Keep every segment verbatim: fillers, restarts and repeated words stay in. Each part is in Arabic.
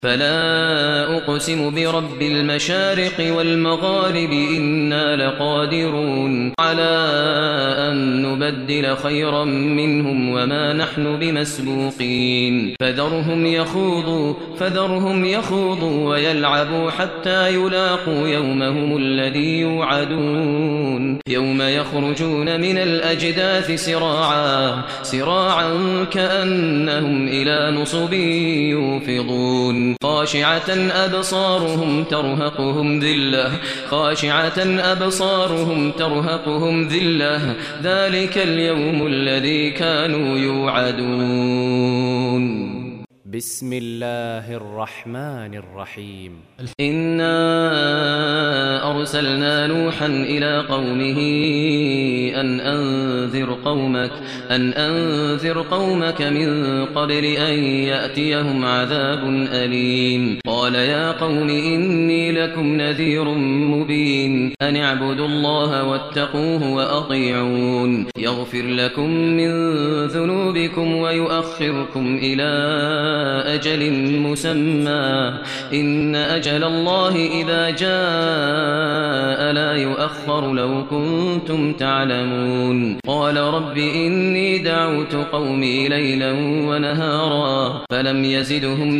فلا أقسم برب المشارق والمغارب إنا لقادرون على أن نبدل خيرا منهم وما نحن بمسبوقين فذرهم يخوضوا فذرهم يخوضوا ويلعبوا حتى يلاقوا يومهم الذي يوعدون يوم يخرجون من الأجداث سراعا سراعا كأنهم إلى نصب يوفضون خاشعة أبصارهم ترهقهم ذلة خاشعة أبصارهم ترهقهم ذلة ذلك اليوم الذي كانوا يوعدون. بسم الله الرحمن الرحيم. إنا أرسلنا نوحا إلى قومه أن أنذر قومك أن أنذر قومك من قبل أن يأتيهم عذاب أليم قال يا قوم إني لكم نذير مبين أن اعبدوا الله واتقوه وأطيعون يغفر لكم من ذنوبكم ويؤخركم إلى أجل مسمى إن أجل الله إذا جاء لا يؤخر لو كنتم تعلمون قال رب إني دعوت قومي ليلا ونهارا فلم يزدهم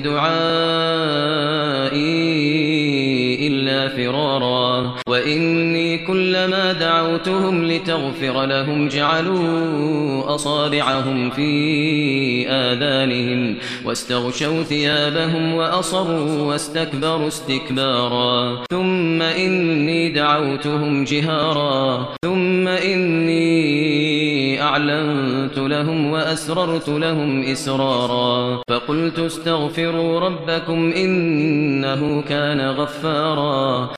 دعائي إلا فرارا وإني كلما دعوتهم لتغفر لهم جعلوا أصابعهم في آذانهم واستغشوا ثيابهم وأصروا واستكبروا استكبارا ثم إني دعوتهم جهارا ثم إني أعلنت لهم وأسررت لهم إسرارا فقلت استغفروا ربكم إنه كان غفارا